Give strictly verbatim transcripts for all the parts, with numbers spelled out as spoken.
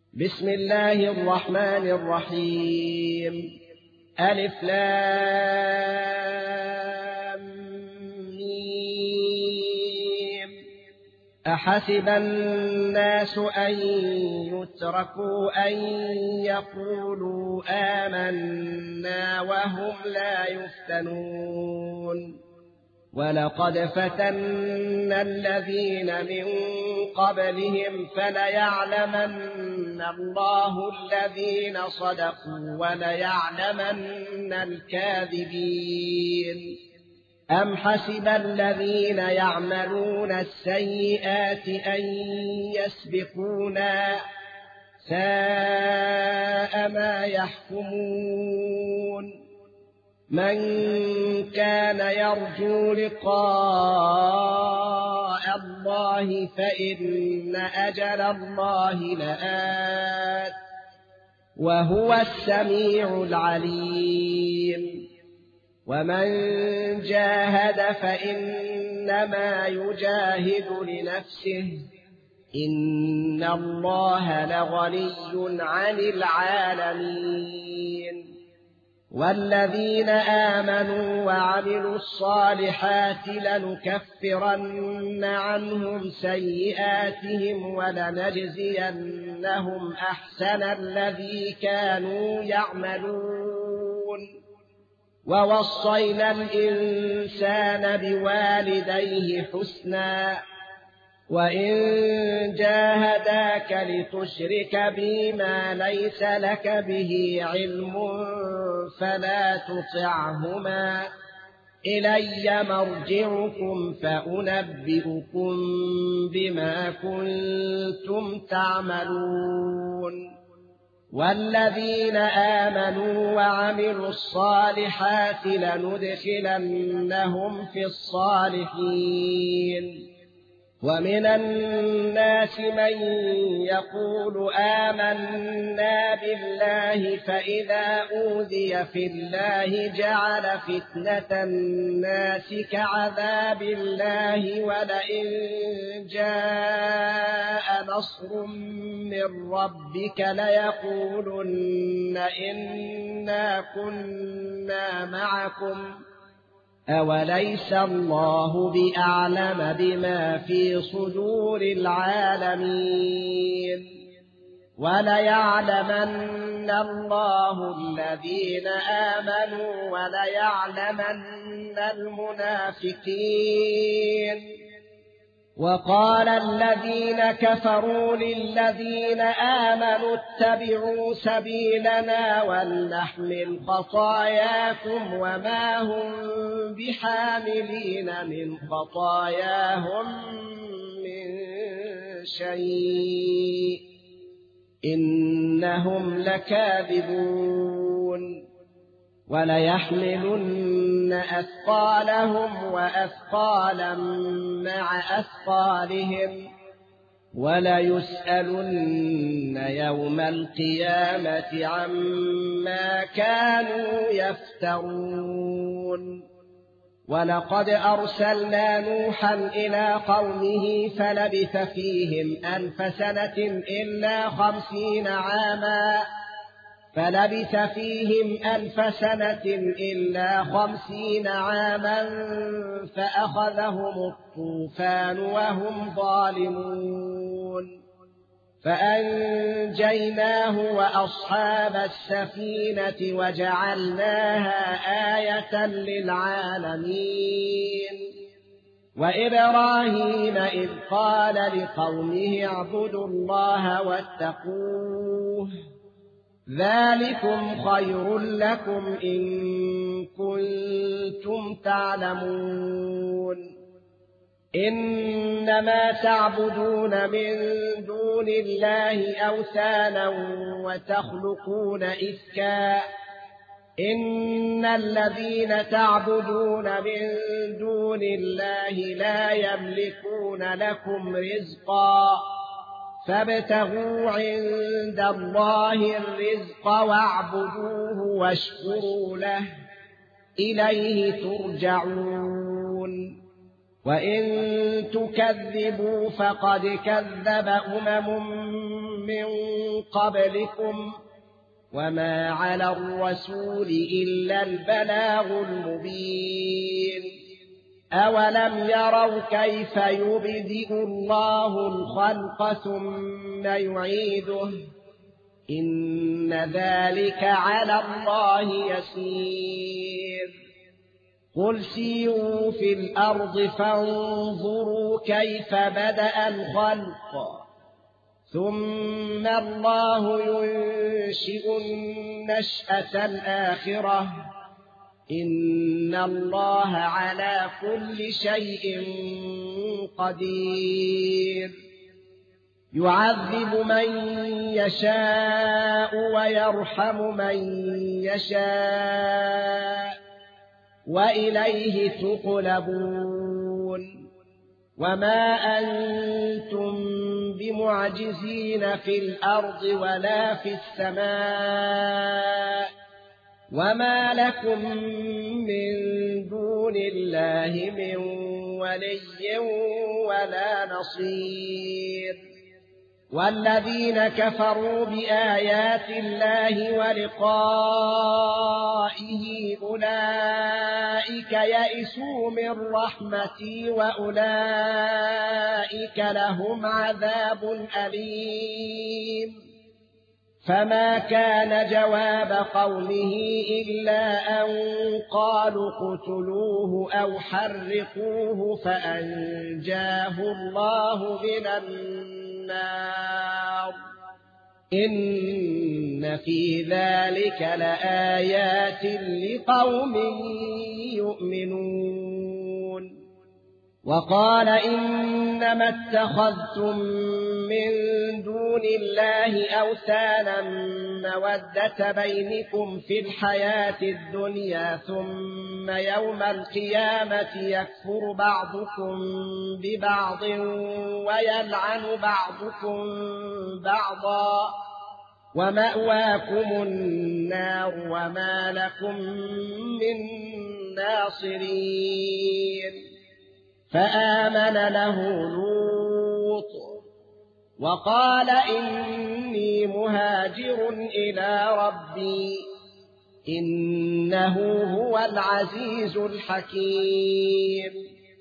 بسم الله الرحمن الرحيم. ألف لام ميم. أحسب الناس أن يتركوا أن يقولوا آمنا وهم لا يفتنون. ولقد فتنا الذين من قبلهم فليعلمن الله الذين صدقوا وليعلمن الكاذبين. أم حسب الذين يعملون السيئات أن يسبقونا ساء ما يحكمون. من كان يرجو لقاء الله فإن أجل الله لآت وهو السميع العليم. ومن جاهد فإنما يجاهد لنفسه إن الله لغني عن العالمين. والذين آمنوا وعملوا الصالحات لنكفرن عنهم سيئاتهم ولنجزينهم أحسن الذي كانوا يعملون. ووصينا الإنسان بوالديه حسنا وإن جاهداك لتشرك بي ما ليس لك به علم فلا تطعهما إلي مرجعكم فأنبئكم بما كنتم تعملون. والذين آمنوا وعملوا الصالحات لندخلنهم في الصالحين. ومن الناس من يقول آمنا بالله فإذا أوذي في الله جعل فتنة الناس كعذاب الله ولئن جاء نصر من ربك ليقولن إنا كنا معكم أوليس الله بأعلم بما في صدور العالمين. وليعلمن الله الذين آمنوا وليعلمن المنافقين. وقال الذين كفروا للذين آمنوا اتبعوا سبيلنا ولنحمل خطاياكم وما هم بحاملين من خطاياهم من شيء إنهم لكاذبون. وليحملن أثقالهم وأثقالا مع أثقالهم وليسألن يوم القيامة عما كانوا يفترون. ولقد أرسلنا نوحا إلى قومه فلبث فيهم ألف سنة إلا خمسين عاما فلبث فيهم ألف سنة إلا خمسين عاما فأخذهم الطوفان وهم ظالمون. فأنجيناه وأصحاب السفينة وجعلناها آية للعالمين. وإبراهيم إذ قال لقومه اعبدوا الله واتقوه ذلكم خير لكم إن كنتم تعلمون. إنما تعبدون من دون الله أوثانا وتخلقون إفكا إن الذين تعبدون من دون الله لا يملكون لكم رزقا فابتغوا عند الله الرزق واعبدوه واشكروا له إليه ترجعون. وإن تكذبوا فقد كذب أمم من قبلكم وما على الرسول إلا البلاغ المبين أولم يروا كيف يبدئ الله الخلق ثم يعيده إن ذلك على الله يسير قل سيروا في الأرض فانظروا كيف بدأ الخلق ثم الله ينشئ النشأة الآخرة إن الله على كل شيء قدير يعذب من يشاء ويرحم من يشاء وإليه تقلبون وما أنتم بمعجزين في الأرض ولا في السماء وما لكم من دون الله من ولي ولا نصير والذين كفروا بآيات الله ولقائه أولئك يئسوا من رحمتي وأولئك لهم عذاب أليم فما كان جواب قومه إلا أن قالوا اقتلوه أو حرقوه فأنجاه الله من النار إن في ذلك لآيات لقوم يؤمنون وقال إنما اتخذتم من دون الله أوثانا مودة بينكم في الحياة الدنيا ثم يوم القيامة يكفر بعضكم ببعض ويلعن بعضكم بعضا ومأواكم النار وما لكم من ناصرين فآمن له لوط وقال إني مهاجر إلى ربي إنه هو العزيز الحكيم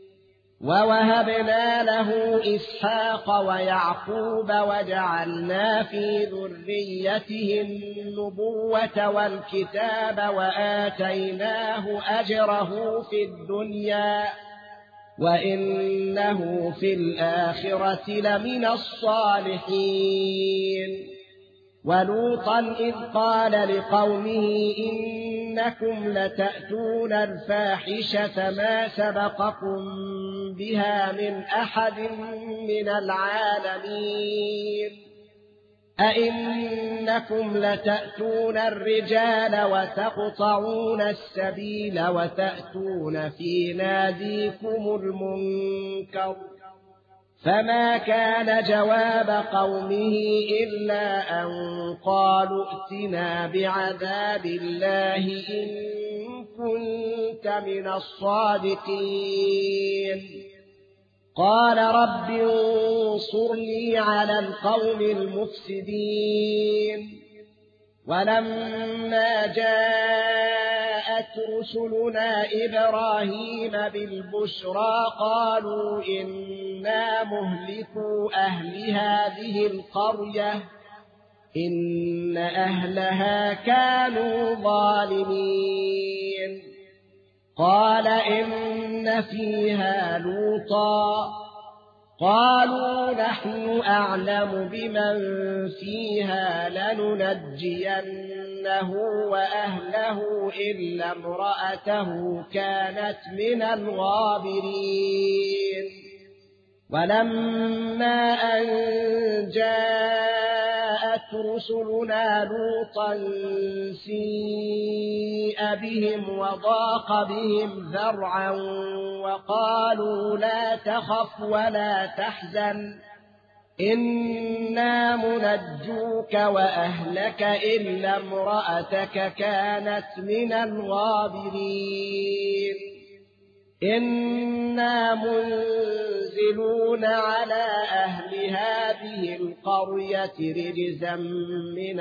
ووهبنا له إسحاق ويعقوب وجعلنا في ذريته النبوة والكتاب وآتيناه أجره في الدنيا وإنه في الآخرة لمن الصالحين ولوطا إذ قال لقومه إنكم لتأتون الفاحشة ما سبقكم بها من أحد من العالمين أئنكم لتأتون الرجال وتقطعون السبيل وتأتون في ناديكم المنكر فما كان جواب قومه إلا أن قالوا ائتنا بعذاب الله إن كنت من الصادقين قال رب انصرني على القوم المفسدين ولما جاءت رسلنا إبراهيم بالبشرى قالوا إنا مهلكو أهل هذه القرية إن أهلها كانوا ظالمين قال إن فيها لوطا قالوا نحن أعلم بمن فيها لننجينه وأهله إلا امرأته كانت من الغابرين ولما أن جاءت رسلنا لوطا سيء بهم وضاق بهم ذرعا وقالوا لا تخف ولا تحزن إنا منجوك وأهلك إلا امرأتك كانت من الغابرين إنا منزلون على أهل هذه القرية رجزا من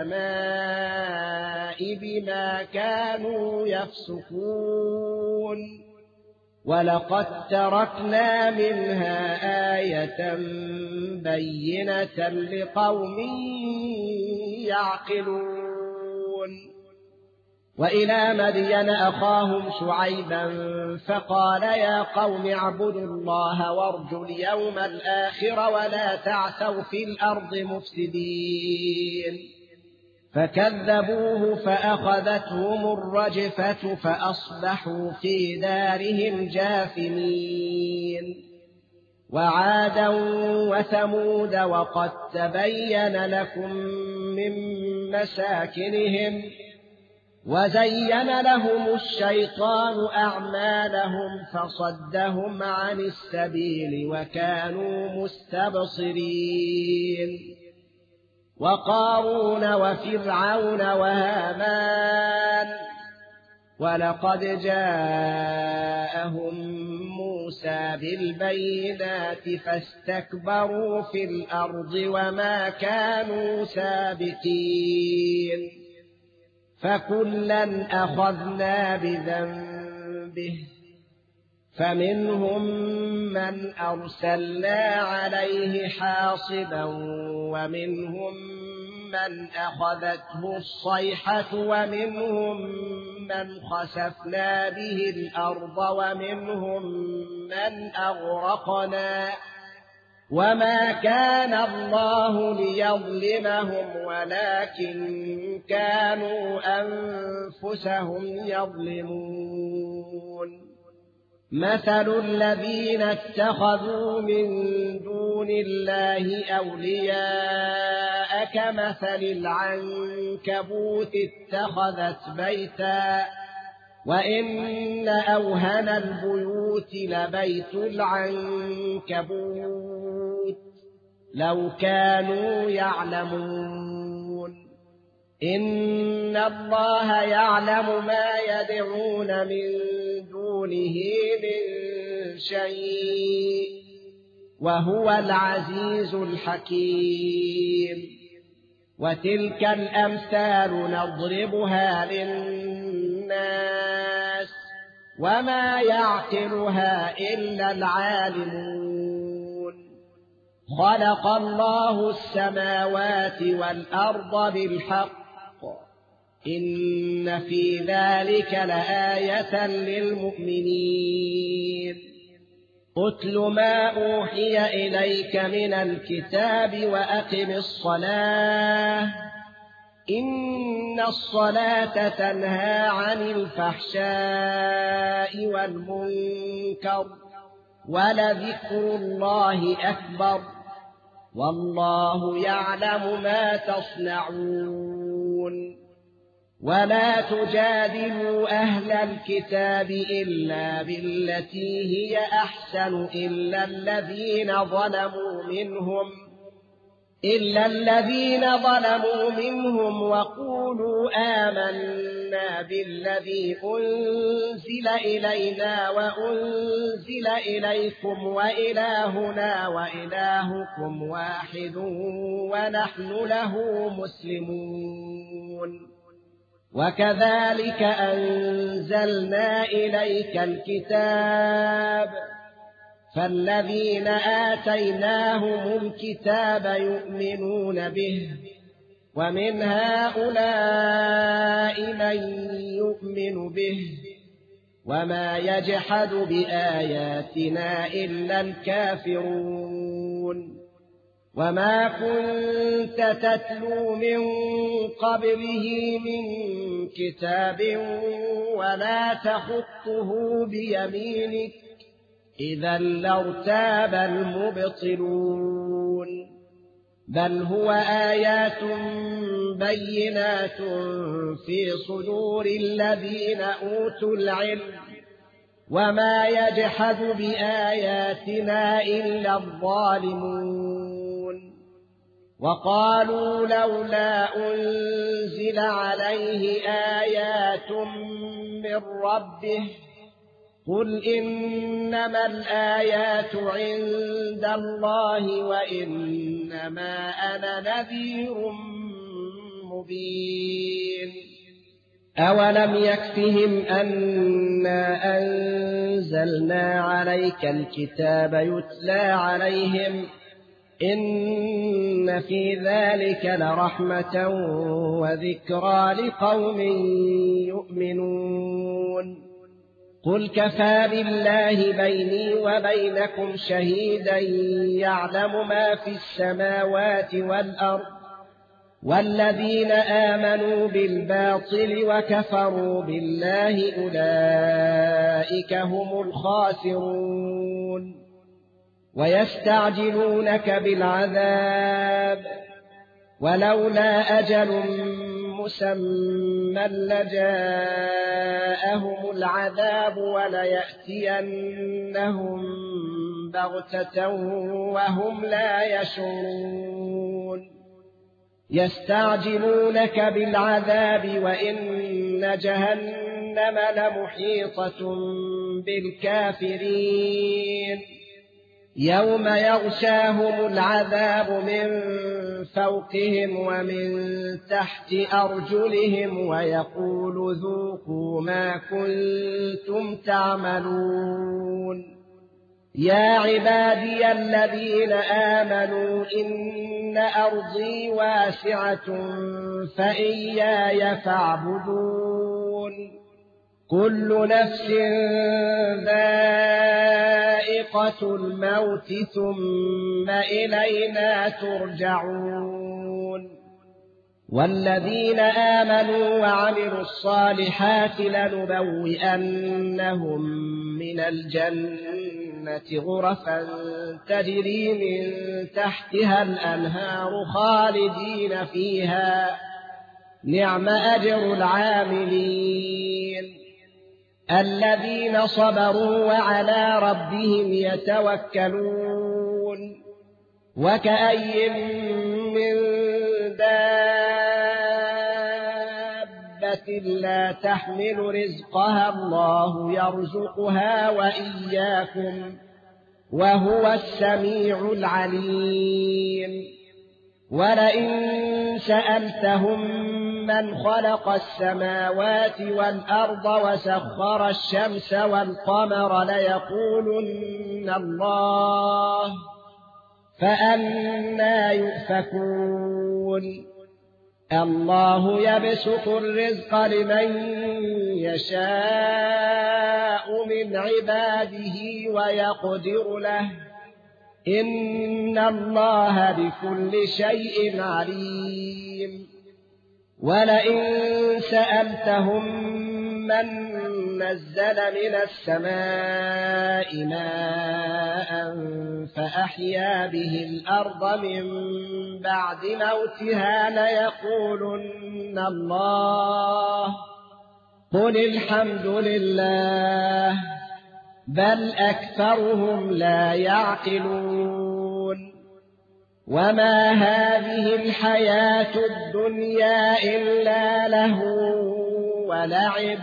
السماء بما كانوا يفسقون ولقد تركنا منها آية بينة لقوم يعقلون وإلى مدين أخاهم شعيبا فقال يا قوم اعبدوا الله وارجوا اليوم الآخر ولا تعثوا في الأرض مفسدين فكذبوه فأخذتهم الرجفة فأصبحوا في دارهم جاثمين وعادا وثمود وقد تبين لكم من مساكنهم وزين لهم الشيطان أعمالهم فصدهم عن السبيل وكانوا مستبصرين وقارون وفرعون وهامان ولقد جاءهم موسى بالبينات فاستكبروا في الأرض وما كانوا سابقين فكلا أخذنا بذنبه فمنهم من أرسلنا عليه حاصبا ومنهم من أخذته الصيحة ومنهم من خسفنا به الأرض ومنهم من أغرقنا وما كان الله ليظلمهم ولكن كانوا أنفسهم يظلمون مثل الذين اتخذوا من دون الله أولياء كمثل العنكبوت اتخذت بيتا وإن أوهن البيوت لبيت العنكبوت لو كانوا يعلمون إن الله يعلم ما يدعون من دونه من شيء وهو العزيز الحكيم وتلك الأمثال نضربها للناس وما يعقلها إلا العالمون خلق الله السماوات والأرض بالحق إن في ذلك لآية للمؤمنين اتل ما أوحي إليك من الكتاب وأقم الصلاة إن الصلاة تنهى عن الفحشاء والمنكر ولذكر الله أكبر والله يعلم ما تصنعون ولا تجادلوا أهل الكتاب إلا بالتي هي أحسن إلا الذين ظلموا منهم إلا الذين ظلموا منهم وقولوا آمنا بالذي أنزل إلينا وأنزل إليكم وإلهنا وإلهكم واحد ونحن له مسلمون وكذلك أنزلنا إليك الكتاب فالذين آتيناهم الكتاب يؤمنون به ومن هؤلاء من يؤمن به وما يجحد بآياتنا إلا الكافرون وما كنت تتلو من قبله من كتاب ولا تخطه بيمينك إذا لارتاب المبطلون بل هو آيات بينات في صدور الذين أوتوا العلم وما يجحد بآياتنا إلا الظالمون وقالوا لولا أنزل عليه آيات من ربه قل إنما الآيات عند الله وإنما أنا نذير مبين أولم يكفهم أنا أنزلنا عليك الكتاب يتلى عليهم إن في ذلك لرحمة وذكرى لقوم يؤمنون قل كفى بالله بيني وبينكم شهيدا يعلم ما في السماوات والأرض والذين آمنوا بالباطل وكفروا بالله أولئك هم الخاسرون ويستعجلونك بالعذاب ولولا أجل مسمى لجاءهم العذاب وليأتينهم بغتة وهم لا يشعرون يستعجلونك بالعذاب وإن جهنم لمحيطة بالكافرين يوم يغشاهم العذاب من فوقهم ومن تحت أرجلهم ويقول ذوقوا ما كنتم تعملون يا عبادي الذين آمنوا إن أرضي واسعة فإياي فاعبدون كل نفس ذائقة الموت ثم إلينا ترجعون والذين آمنوا وعملوا الصالحات لنبوئنهم من الجنة غرفا تجري من تحتها الأنهار خالدين فيها نعم أجر العاملين الذين صبروا وعلى ربهم يتوكلون وكأي من دابة لا تحمل رزقها الله يرزقها وإياكم وهو السميع العليم ولئن سألتهم من خلق السماوات والأرض وسخر الشمس والقمر ليقولن الله فأنى يؤفكون الله يبسط الرزق لمن يشاء من عباده ويقدر له إن الله بكل شيء عليم ولئن سألتهم من نزل من السماء ماء فأحيا به الأرض من بعد موتها ليقولن الله قل الحمد لله بل أكثرهم لا يعقلون وما هذه الحياة الدنيا إلا له ولعب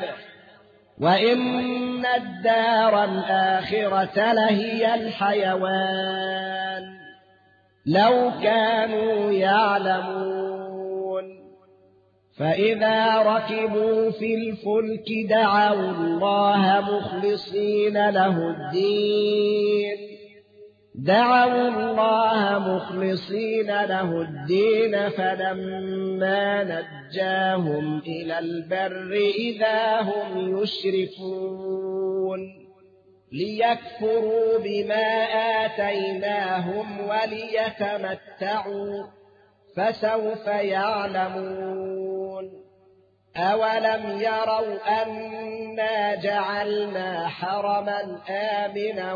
وإن الدار الآخرة لهي الحيوان لو كانوا يعلمون فإذا ركبوا في الفلك دعوا الله مخلصين له الدين دعوا الله مخلصين له الدين فلما نجاهم إلى البر إذا هم يشركون ليكفروا بما آتيناهم وليتمتعوا فسوف يعلمون أولم يروا أنا جعلنا حرما آمنا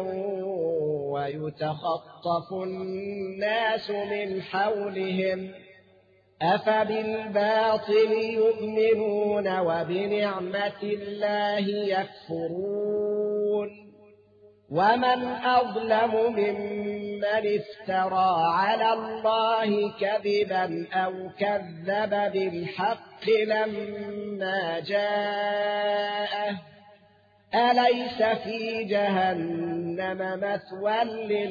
ويتخطف الناس من حولهم أفبالباطل يؤمنون وبنعمة الله يكفرون ومن أظلم ممن افترى على الله كذبا أو كذب بالحق لما جاءه أليس في جهنم مثوى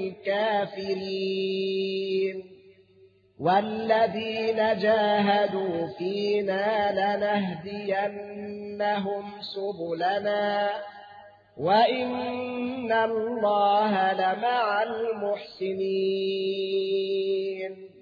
للكافرين والذين جاهدوا فينا لنهدينهم سبلنا وإن الله لمع المحسنين